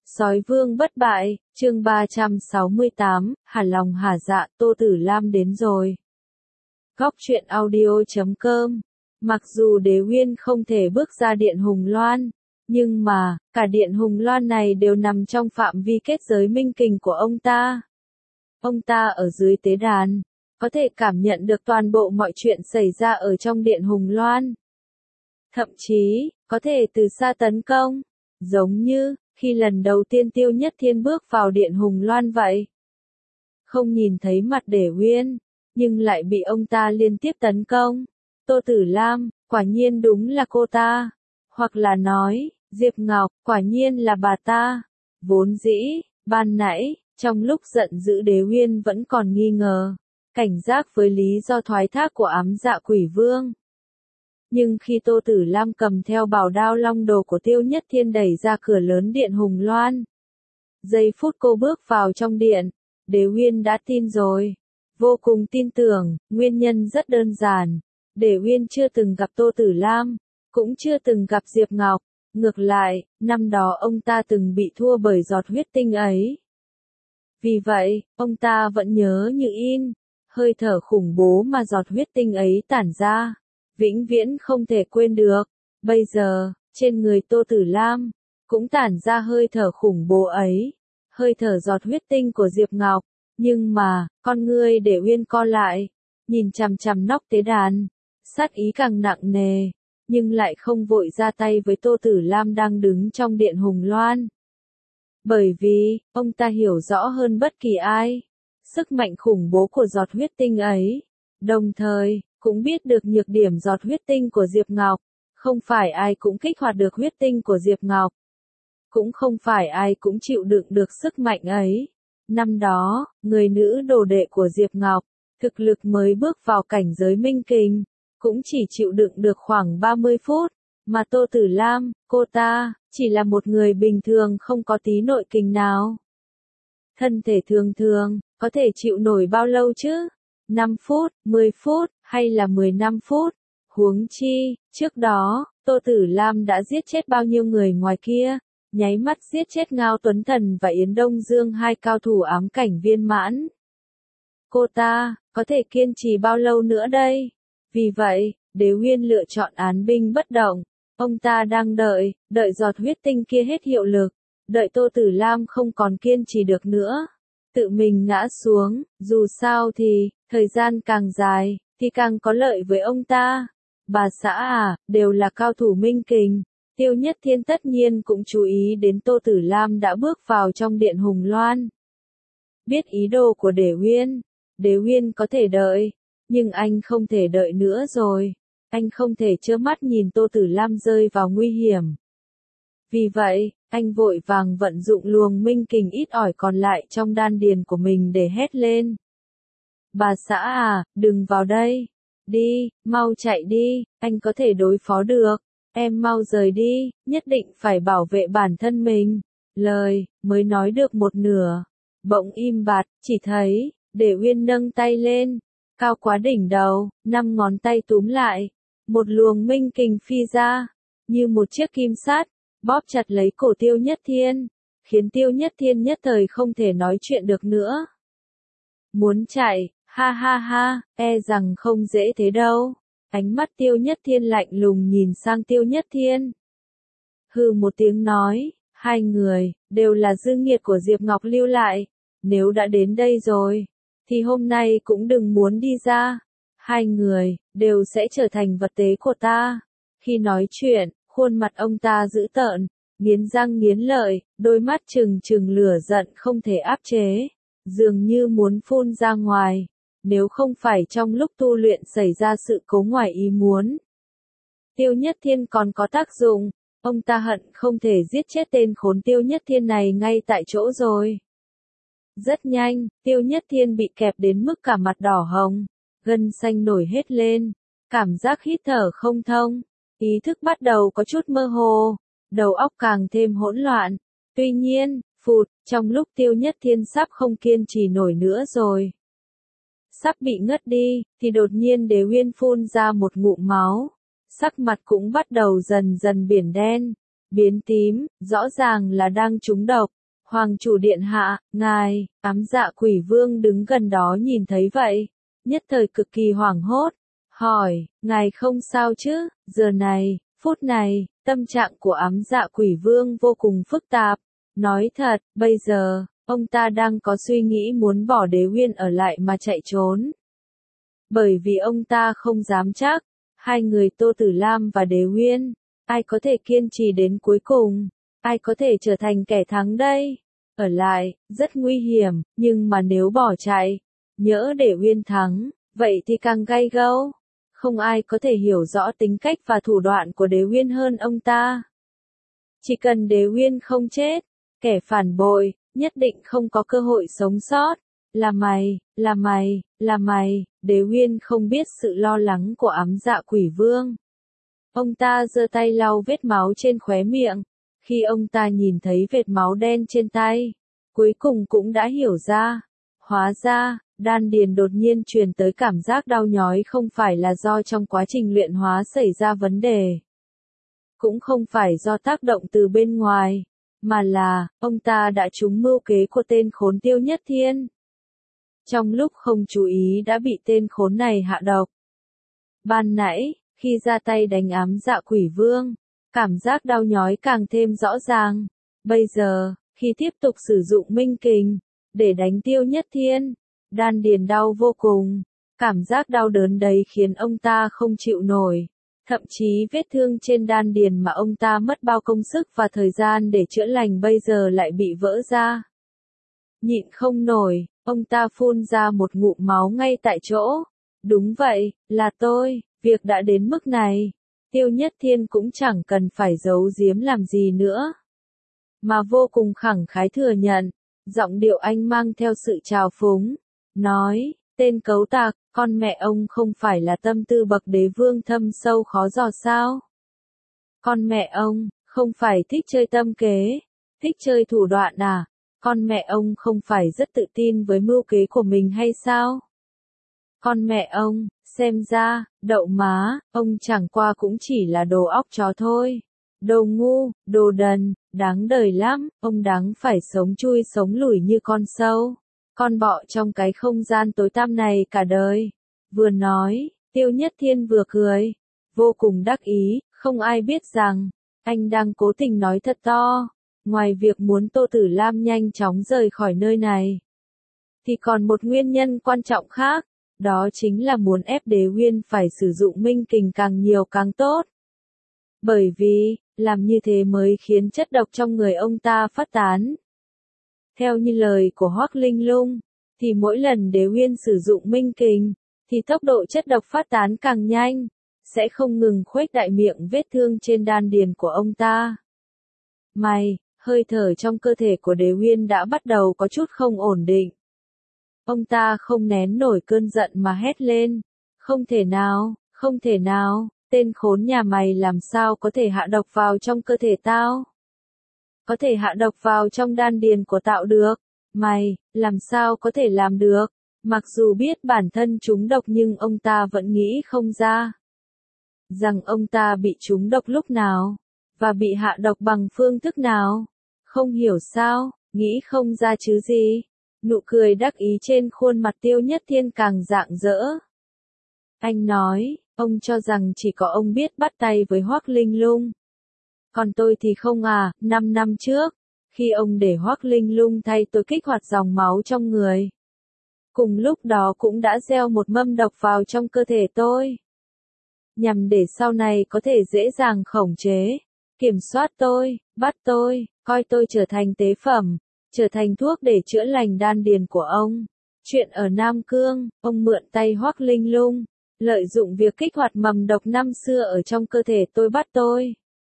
Sói vương bất bại, chương 368, hả lòng hả dạ, Tô Tử Lam đến rồi. Góc truyện audio.com. Mặc dù Đế Uyên không thể bước ra Điện Hùng Loan, nhưng mà, cả Điện Hùng Loan này đều nằm trong phạm vi kết giới minh kình của ông ta. Ông ta ở dưới tế đàn, có thể cảm nhận được toàn bộ mọi chuyện xảy ra ở trong Điện Hùng Loan. Thậm chí, có thể từ xa tấn công, giống như khi lần đầu tiên Tiêu Nhất Thiên bước vào Điện Hùng Loan vậy. Không nhìn thấy mặt Đế Uyên, nhưng lại bị ông ta liên tiếp tấn công. Tô Tử Lam, quả nhiên đúng là cô ta. Hoặc là nói, Diệp Ngọc, quả nhiên là bà ta. Vốn dĩ, ban nãy, trong lúc giận dữ Đế Uyên vẫn còn nghi ngờ, cảnh giác với lý do thoái thác của ám dạ quỷ vương. Nhưng khi Tô Tử Lam cầm theo bảo đao long đồ của Tiêu Nhất Thiên đẩy ra cửa lớn Điện Hùng Loan, giây phút cô bước vào trong điện, Đế Uyên đã tin rồi. Vô cùng tin tưởng, nguyên nhân rất đơn giản. Đế Uyên chưa từng gặp Tô Tử Lam, cũng chưa từng gặp Diệp Ngọc. Ngược lại, năm đó ông ta từng bị thua bởi giọt huyết tinh ấy. Vì vậy, ông ta vẫn nhớ như in, hơi thở khủng bố mà giọt huyết tinh ấy tản ra. Vĩnh viễn không thể quên được. Bây giờ, trên người Tô Tử Lam, cũng tản ra hơi thở khủng bố ấy. Hơi thở giọt huyết tinh của Diệp Ngọc. Nhưng mà, con ngươi Đế Uyên co lại, nhìn chằm chằm nóc tế đàn, sát ý càng nặng nề, nhưng lại không vội ra tay với Tô Tử Lam đang đứng trong Điện Hùng Loan. Bởi vì, ông ta hiểu rõ hơn bất kỳ ai, sức mạnh khủng bố của giọt huyết tinh ấy, đồng thời, cũng biết được nhược điểm giọt huyết tinh của Diệp Ngọc, không phải ai cũng kích hoạt được huyết tinh của Diệp Ngọc. Cũng không phải ai cũng chịu đựng được sức mạnh ấy. Năm đó, người nữ đồ đệ của Diệp Ngọc, thực lực mới bước vào cảnh giới minh kình, cũng chỉ chịu đựng được khoảng 30 phút, mà Tô Tử Lam, cô ta, chỉ là một người bình thường không có tí nội kình nào. Thân thể thường thường, có thể chịu nổi bao lâu chứ? 5 phút, 10 phút, hay là 15 phút? Huống chi, trước đó, Tô Tử Lam đã giết chết bao nhiêu người ngoài kia? Nháy mắt giết chết Ngao Tuấn Thần và Yến Đông Dương, hai cao thủ ám cảnh viên mãn. Cô ta, có thể kiên trì bao lâu nữa đây? Vì vậy, Đế Uyên lựa chọn án binh bất động. Ông ta đang đợi giọt huyết tinh kia hết hiệu lực, đợi Tô Tử Lam không còn kiên trì được nữa, tự mình ngã xuống. Dù sao thì, thời gian càng dài, thì càng có lợi với ông ta. Bà xã à, đều là cao thủ minh kình. Tiêu Nhất Thiên tất nhiên cũng chú ý đến Tô Tử Lam đã bước vào trong Điện Hùng Loan. Biết ý đồ của Đế Uyên có thể đợi, nhưng anh không thể đợi nữa rồi. Anh không thể trơ mắt nhìn Tô Tử Lam rơi vào nguy hiểm. Vì vậy, anh vội vàng vận dụng luồng minh kình ít ỏi còn lại trong đan điền của mình để hét lên. Bà xã à, đừng vào đây. Đi, mau chạy đi, anh có thể đối phó được. Em mau rời đi, nhất định phải bảo vệ bản thân mình. Lời mới nói được một nửa, bỗng im bặt, chỉ thấy Đế Uyên nâng tay lên, cao quá đỉnh đầu, 5 ngón tay túm lại, một luồng minh kình phi ra, như một chiếc kim sắt, bóp chặt lấy cổ Tiêu Nhất Thiên, khiến Tiêu Nhất Thiên nhất thời không thể nói chuyện được nữa. Muốn chạy, ha ha ha, e rằng không dễ thế đâu. Ánh mắt Tiêu Nhất Thiên lạnh lùng nhìn sang Tiêu Nhất Thiên. Hừ một tiếng nói, hai người, đều là dư nghiệt của Diệp Ngọc lưu lại. Nếu đã đến đây rồi, thì hôm nay cũng đừng muốn đi ra. Hai người, đều sẽ trở thành vật tế của ta. Khi nói chuyện, khuôn mặt ông ta dữ tợn, nghiến răng nghiến lợi, đôi mắt trừng trừng lửa giận không thể áp chế, dường như muốn phun ra ngoài. Nếu không phải trong lúc tu luyện xảy ra sự cố ngoài ý muốn, Tiêu Nhất Thiên còn có tác dụng, ông ta hận không thể giết chết tên khốn Tiêu Nhất Thiên này ngay tại chỗ rồi. Rất nhanh, Tiêu Nhất Thiên bị kẹp đến mức cả mặt đỏ hồng, gân xanh nổi hết lên, cảm giác hít thở không thông, ý thức bắt đầu có chút mơ hồ, đầu óc càng thêm hỗn loạn. Tuy nhiên, phụt, trong lúc Tiêu Nhất Thiên sắp không kiên trì nổi nữa rồi, sắp bị ngất đi, thì đột nhiên Đế Uyên phun ra một ngụm máu, sắc mặt cũng bắt đầu dần dần biển đen, biến tím, rõ ràng là đang trúng độc. Hoàng chủ điện hạ, ngài, ám dạ quỷ vương đứng gần đó nhìn thấy vậy, nhất thời cực kỳ hoảng hốt, hỏi, ngài không sao chứ? Giờ này, phút này, tâm trạng của ám dạ quỷ vương vô cùng phức tạp. Nói thật, bây giờ, ông ta đang có suy nghĩ muốn bỏ Đế Uyên ở lại mà chạy trốn. Bởi vì ông ta không dám chắc, hai người Tô Tử Lam và Đế Uyên, ai có thể kiên trì đến cuối cùng, ai có thể trở thành kẻ thắng đây? Ở lại, rất nguy hiểm, nhưng mà nếu bỏ chạy, nhỡ để Uyên thắng, vậy thì càng gay gẫm. Không ai có thể hiểu rõ tính cách và thủ đoạn của Đế Uyên hơn ông ta. Chỉ cần Đế Uyên không chết, kẻ phản bội, nhất định không có cơ hội sống sót. Là mày, là mày, là mày, Đế Uyên không biết sự lo lắng của ám dạ quỷ vương. Ông ta giơ tay lau vết máu trên khóe miệng. Khi ông ta nhìn thấy vệt máu đen trên tay, cuối cùng cũng đã hiểu ra. Hóa ra, đan điền đột nhiên truyền tới cảm giác đau nhói không phải là do trong quá trình luyện hóa xảy ra vấn đề. Cũng không phải do tác động từ bên ngoài, mà là, ông ta đã trúng mưu kế của tên khốn Tiêu Nhất Thiên. Trong lúc không chú ý đã bị tên khốn này hạ độc. Ban nãy, khi ra tay đánh ám dạ quỷ vương, cảm giác đau nhói càng thêm rõ ràng. Bây giờ, khi tiếp tục sử dụng minh kình, để đánh Tiêu Nhất Thiên, đan điền đau vô cùng. Cảm giác đau đớn đấy khiến ông ta không chịu nổi. Thậm chí vết thương trên đan điền mà ông ta mất bao công sức và thời gian để chữa lành bây giờ lại bị vỡ ra. Nhịn không nổi, ông ta phun ra một ngụm máu ngay tại chỗ. Đúng vậy, là tôi, việc đã đến mức này. Tiêu Nhất Thiên cũng chẳng cần phải giấu giếm làm gì nữa. Mà vô cùng khẳng khái thừa nhận, giọng điệu anh mang theo sự trào phúng. Nói, tên cấu tạc, con mẹ ông không phải là tâm tư bậc đế vương thâm sâu khó dò sao? Con mẹ ông, không phải thích chơi tâm kế, thích chơi thủ đoạn à? Con mẹ ông không phải rất tự tin với mưu kế của mình hay sao? Con mẹ ông, xem ra, đậu má, ông chẳng qua cũng chỉ là đồ óc chó thôi. Đồ ngu, đồ đần, đáng đời lắm, ông đáng phải sống chui sống lủi như con sâu. Con bọ trong cái không gian tối tăm này cả đời. Vừa nói, Tiêu Nhất Thiên vừa cười, vô cùng đắc ý, không ai biết rằng, anh đang cố tình nói thật to. Ngoài việc muốn Tô Tử Lam nhanh chóng rời khỏi nơi này, thì còn một nguyên nhân quan trọng khác, đó chính là muốn ép Đế Uyên phải sử dụng minh kình càng nhiều càng tốt. Bởi vì, làm như thế mới khiến chất độc trong người ông ta phát tán. Theo như lời của Hoắc Linh Lung, thì mỗi lần Đế Uyên sử dụng minh kình, thì tốc độ chất độc phát tán càng nhanh, sẽ không ngừng khuếch đại miệng vết thương trên đan điền của ông ta. Mày, hơi thở trong cơ thể của Đế Uyên đã bắt đầu có chút không ổn định. Ông ta không nén nổi cơn giận mà hét lên. Không thể nào, không thể nào, tên khốn nhà mày làm sao có thể hạ độc vào trong cơ thể tao? Có thể hạ độc vào trong đan điền của tao được? Mày, làm sao có thể làm được? Mặc dù biết bản thân trúng độc nhưng ông ta vẫn nghĩ không ra. Rằng ông ta bị trúng độc lúc nào? Và bị hạ độc bằng phương thức nào? Không hiểu sao, nghĩ không ra chứ gì. Nụ cười đắc ý trên khuôn mặt Tiêu Nhất Thiên càng rạng rỡ. Anh nói, ông cho rằng chỉ có ông biết bắt tay với Hoắc Linh Lung. Còn tôi thì không à, 5 năm trước, khi ông để Hoắc Linh Lung thay tôi kích hoạt dòng máu trong người. Cùng lúc đó cũng đã gieo một mâm độc vào trong cơ thể tôi. Nhằm để sau này có thể dễ dàng khống chế, kiểm soát tôi, bắt tôi, coi tôi trở thành tế phẩm, trở thành thuốc để chữa lành đan điền của ông. Chuyện ở Nam Cương, ông mượn tay Hoắc Linh Lung, lợi dụng việc kích hoạt mầm độc năm xưa ở trong cơ thể tôi bắt tôi.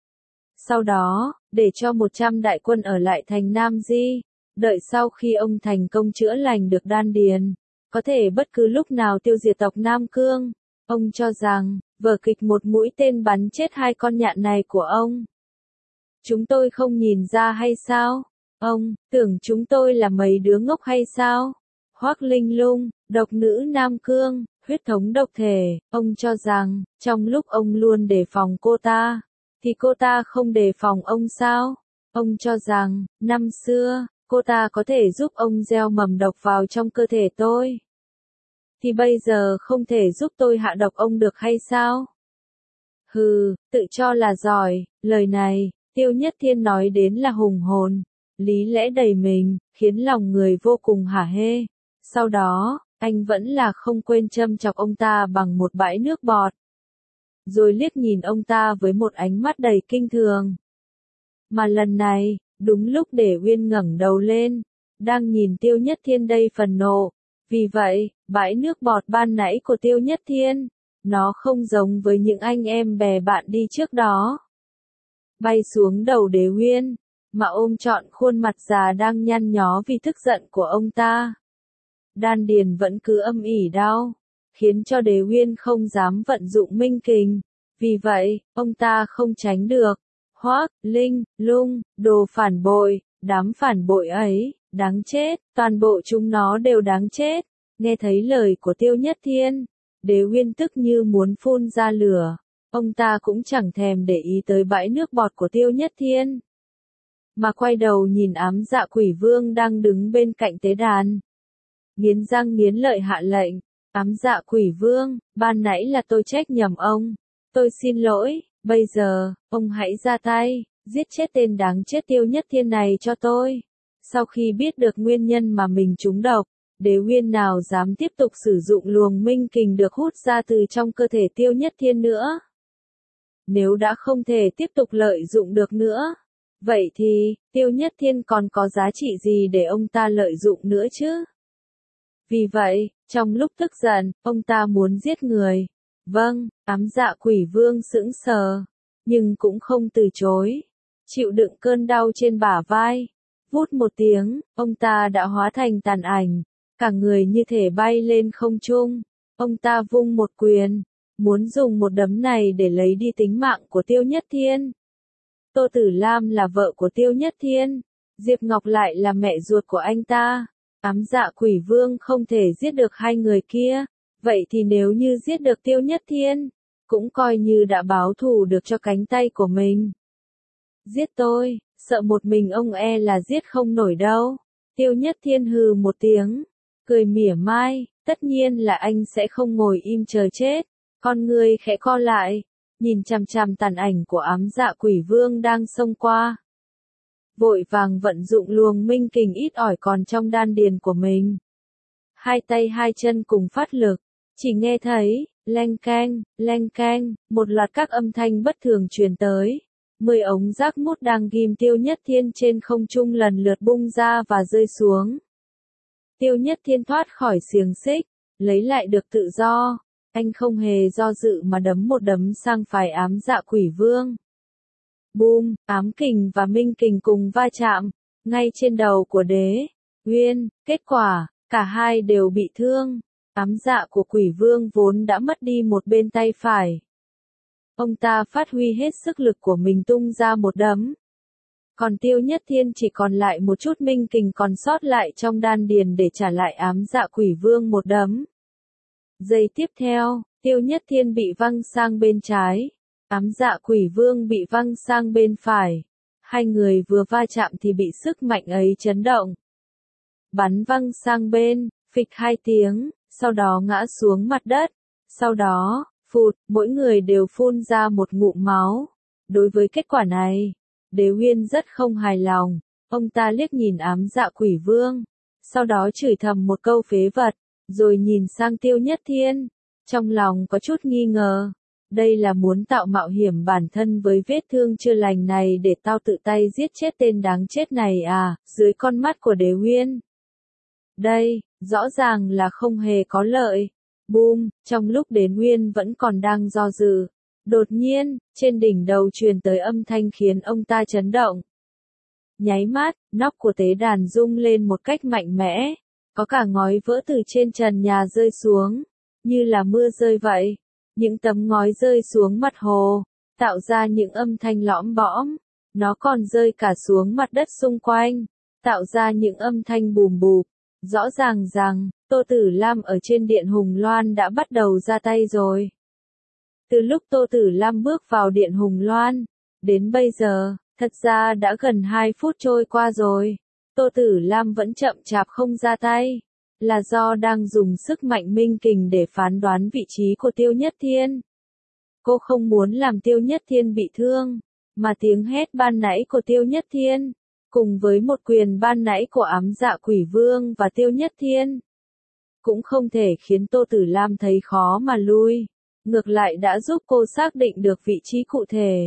Sau đó, để cho 100 đại quân ở lại thành Nam Di, đợi sau khi ông thành công chữa lành được đan điền, có thể bất cứ lúc nào tiêu diệt tộc Nam Cương. Ông cho rằng, vở kịch một mũi tên bắn chết hai con nhạn này của ông. Chúng tôi không nhìn ra hay sao? Ông, tưởng chúng tôi là mấy đứa ngốc hay sao? Hoắc Linh Lung, độc nữ Nam Cương, huyết thống độc thể, ông cho rằng, trong lúc ông luôn đề phòng cô ta, thì cô ta không đề phòng ông sao? Ông cho rằng, năm xưa, cô ta có thể giúp ông gieo mầm độc vào trong cơ thể tôi. Thì bây giờ không thể giúp tôi hạ độc ông được hay sao? Hừ, tự cho là giỏi, lời này, Tiêu Nhất Thiên nói đến là hùng hồn, lý lẽ đầy mình, khiến lòng người vô cùng hả hê. Sau đó, anh vẫn là không quên châm chọc ông ta bằng một bãi nước bọt. Rồi liếc nhìn ông ta với một ánh mắt đầy kinh thường. Mà lần này, đúng lúc để Uyên ngẩng đầu lên, đang nhìn Tiêu Nhất Thiên đầy phần nộ. Vì vậy, bãi nước bọt ban nãy của Tiêu Nhất Thiên, nó không giống với những anh em bè bạn đi trước đó. Bay xuống đầu Đế Uyên, mà ôm trọn khuôn mặt già đang nhăn nhó vì tức giận của ông ta. Đan điền vẫn cứ âm ỉ đau, khiến cho Đế Uyên không dám vận dụng minh kình. Vì vậy, ông ta không tránh được. Hoắc, Linh, Lung, đồ phản bội, đám phản bội ấy, đáng chết, toàn bộ chúng nó đều đáng chết. Nghe thấy lời của Tiêu Nhất Thiên, Đế Uyên tức như muốn phun ra lửa. Ông ta cũng chẳng thèm để ý tới bãi nước bọt của Tiêu Nhất Thiên, mà quay đầu nhìn Ám Dạ Quỷ Vương đang đứng bên cạnh tế đàn. Nghiến răng nghiến lợi hạ lệnh, Ám Dạ Quỷ Vương, ban nãy là tôi trách nhầm ông. Tôi xin lỗi, bây giờ, ông hãy ra tay, giết chết tên đáng chết Tiêu Nhất Thiên này cho tôi. Sau khi biết được nguyên nhân mà mình trúng độc, Đế Uyên nào dám tiếp tục sử dụng luồng minh kình được hút ra từ trong cơ thể Tiêu Nhất Thiên nữa. Nếu đã không thể tiếp tục lợi dụng được nữa, vậy thì, Tiêu Nhất Thiên còn có giá trị gì để ông ta lợi dụng nữa chứ? Vì vậy, trong lúc tức giận, ông ta muốn giết người. Vâng, Ám Dạ Quỷ Vương sững sờ, nhưng cũng không từ chối. Chịu đựng cơn đau trên bả vai. Vút một tiếng, ông ta đã hóa thành tàn ảnh, cả người như thể bay lên không trung. Ông ta vung một quyền, muốn dùng một đấm này để lấy đi tính mạng của Tiêu Nhất Thiên. Tô Tử Lam là vợ của Tiêu Nhất Thiên, Diệp Ngọc lại là mẹ ruột của anh ta. Ám Dạ Quỷ Vương không thể giết được hai người kia, vậy thì nếu như giết được Tiêu Nhất Thiên, cũng coi như đã báo thù được cho cánh tay của mình. Giết tôi, sợ một mình ông e là giết không nổi đâu. Tiêu Nhất Thiên hừ một tiếng, cười mỉa mai, tất nhiên là anh sẽ không ngồi im chờ chết. Con người khẽ co lại, nhìn chằm chằm tàn ảnh của Ám Dạ Quỷ Vương đang xông qua. Vội vàng vận dụng luồng minh kình ít ỏi còn trong đan điền của mình. Hai tay hai chân cùng phát lực, chỉ nghe thấy, leng keng, một loạt các âm thanh bất thường truyền tới. 10 ống rác mút đang ghim Tiêu Nhất Thiên trên không trung lần lượt bung ra và rơi xuống. Tiêu Nhất Thiên thoát khỏi xiềng xích, lấy lại được tự do. Anh không hề do dự mà đấm một đấm sang phải Ám Dạ Quỷ Vương. Boom, ám kình và minh kình cùng va chạm, ngay trên đầu của Đế Uyên. Kết quả, cả hai đều bị thương. Ám dạ của Quỷ Vương vốn đã mất đi một bên tay phải. Ông ta phát huy hết sức lực của mình tung ra một đấm. Còn Tiêu Nhất Thiên chỉ còn lại một chút minh kình còn sót lại trong đan điền để trả lại Ám Dạ Quỷ Vương một đấm. Giây tiếp theo, Tiêu Nhất Thiên bị văng sang bên trái. Ám Dạ Quỷ Vương bị văng sang bên phải. Hai người vừa va chạm thì bị sức mạnh ấy chấn động. Bắn văng sang bên, phịch hai tiếng, sau đó ngã xuống mặt đất. Sau đó, phụt, mỗi người đều phun ra một ngụm máu. Đối với kết quả này, Đế Uyên rất không hài lòng. Ông ta liếc nhìn Ám Dạ Quỷ Vương, sau đó chửi thầm một câu phế vật, rồi nhìn sang Tiêu Nhất Thiên. Trong lòng có chút nghi ngờ. Đây là muốn tạo mạo hiểm bản thân với vết thương chưa lành này để tao tự tay giết chết tên đáng chết này à, dưới con mắt của Đế Uyên. Đây, rõ ràng là không hề có lợi. Boom, trong lúc Đế Uyên vẫn còn đang do dự. Đột nhiên, trên đỉnh đầu truyền tới âm thanh khiến ông ta chấn động. Nháy mắt, nóc của tế đàn rung lên một cách mạnh mẽ. Có cả ngói vỡ từ trên trần nhà rơi xuống, như là mưa rơi vậy. Những tấm ngói rơi xuống mặt hồ, tạo ra những âm thanh lõm bõm. Nó còn rơi cả xuống mặt đất xung quanh, tạo ra những âm thanh bùm bụp. Rõ ràng rằng, Tô Tử Lam ở trên Điện Hùng Loan đã bắt đầu ra tay rồi. Từ lúc Tô Tử Lam bước vào Điện Hùng Loan, Đến bây giờ, thật ra đã gần 2 phút trôi qua rồi. Tô Tử Lam vẫn chậm chạp không ra tay. Là do đang dùng sức mạnh minh kình để phán đoán vị trí của Tiêu Nhất Thiên. Cô không muốn làm Tiêu Nhất Thiên bị thương, mà tiếng hét ban nãy của Tiêu Nhất Thiên, cùng với một quyền ban nãy của ám dạ quỷ vương và Tiêu Nhất Thiên, cũng không thể khiến Tô Tử Lam thấy khó mà lui, ngược lại đã giúp cô xác định được vị trí cụ thể.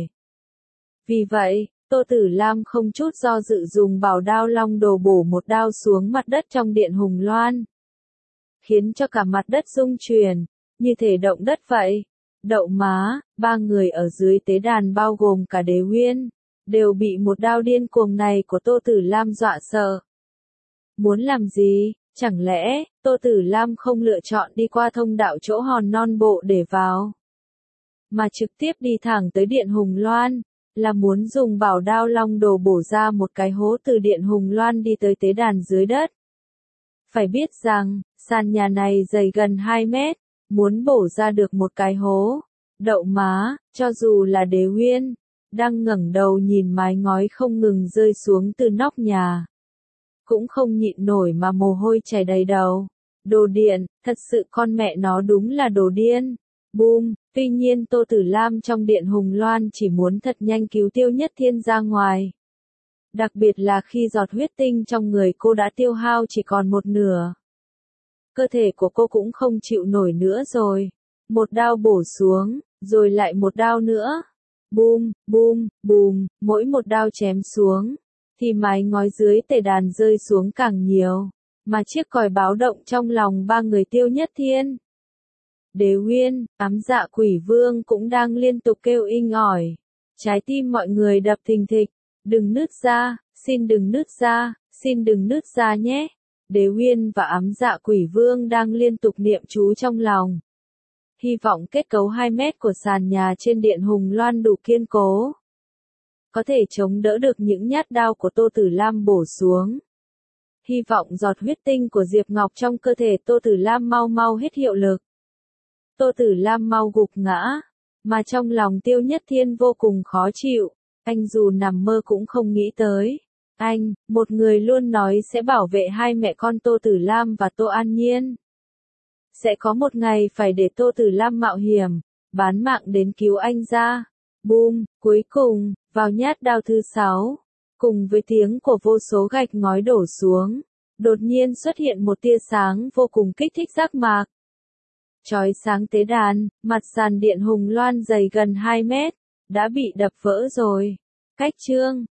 Vì vậy, Tô Tử Lam không chút do dự dùng bảo đao long đồ bổ một đao xuống mặt đất trong điện Hùng Loan, khiến cho cả mặt đất rung chuyển, như thể động đất vậy. Đậu má, ba người ở dưới tế đàn bao gồm cả Đế Uyên, đều bị một đao điên cuồng này của Tô Tử Lam dọa sợ. Muốn làm gì? Chẳng lẽ, Tô Tử Lam không lựa chọn đi qua thông đạo chỗ hòn non bộ để vào, mà trực tiếp đi thẳng tới điện Hùng Loan, là muốn dùng bảo đao long đồ bổ ra một cái hố từ điện Hùng Loan đi tới tế đàn dưới đất. Phải biết rằng, sàn nhà này dày gần 2 mét, muốn bổ ra được một cái hố. Đậu má, cho dù là Đế Uyên, đang ngẩng đầu nhìn mái ngói không ngừng rơi xuống từ nóc nhà, cũng không nhịn nổi mà mồ hôi chảy đầy đầu. Đồ điện, thật sự con mẹ nó đúng là đồ điên. Boom, tuy nhiên Tô Tử Lam trong điện Hùng Loan chỉ muốn thật nhanh cứu Tiêu Nhất Thiên ra ngoài. Đặc biệt là khi giọt huyết tinh trong người cô đã tiêu hao chỉ còn một nửa. Cơ thể của cô cũng không chịu nổi nữa rồi. Một đao bổ xuống, rồi lại một đao nữa. Boom, boom, boom, mỗi một đao chém xuống, thì mái ngói dưới tề đàn rơi xuống càng nhiều, mà chiếc còi báo động trong lòng ba người Tiêu Nhất Thiên, Đế Uyên, ám dạ quỷ vương cũng đang liên tục kêu inh ỏi. Trái tim mọi người đập thình thịch. Đừng nứt ra, xin đừng nứt ra, xin đừng nứt ra nhé. Đế Uyên và ám dạ quỷ vương đang liên tục niệm chú trong lòng. Hy vọng kết cấu 2 mét của sàn nhà trên điện Hùng Loan đủ kiên cố, có thể chống đỡ được những nhát đao của Tô Tử Lam bổ xuống. Hy vọng giọt huyết tinh của Diệp Ngọc trong cơ thể Tô Tử Lam mau mau hết hiệu lực. Tô Tử Lam mau gục ngã, mà trong lòng Tiêu Nhất Thiên vô cùng khó chịu. Anh dù nằm mơ cũng không nghĩ tới. Anh, một người luôn nói sẽ bảo vệ hai mẹ con Tô Tử Lam và Tô An Nhiên, sẽ có một ngày phải để Tô Tử Lam mạo hiểm, bán mạng đến cứu anh ra. Boom, cuối cùng, vào nhát đao thứ 6, cùng với tiếng của vô số gạch ngói đổ xuống, đột nhiên xuất hiện một tia sáng vô cùng kích thích giác mạc. Chói sáng tế đàn, mặt sàn điện Hùng Loan dày gần 2 mét, đã bị đập vỡ rồi. Cách chương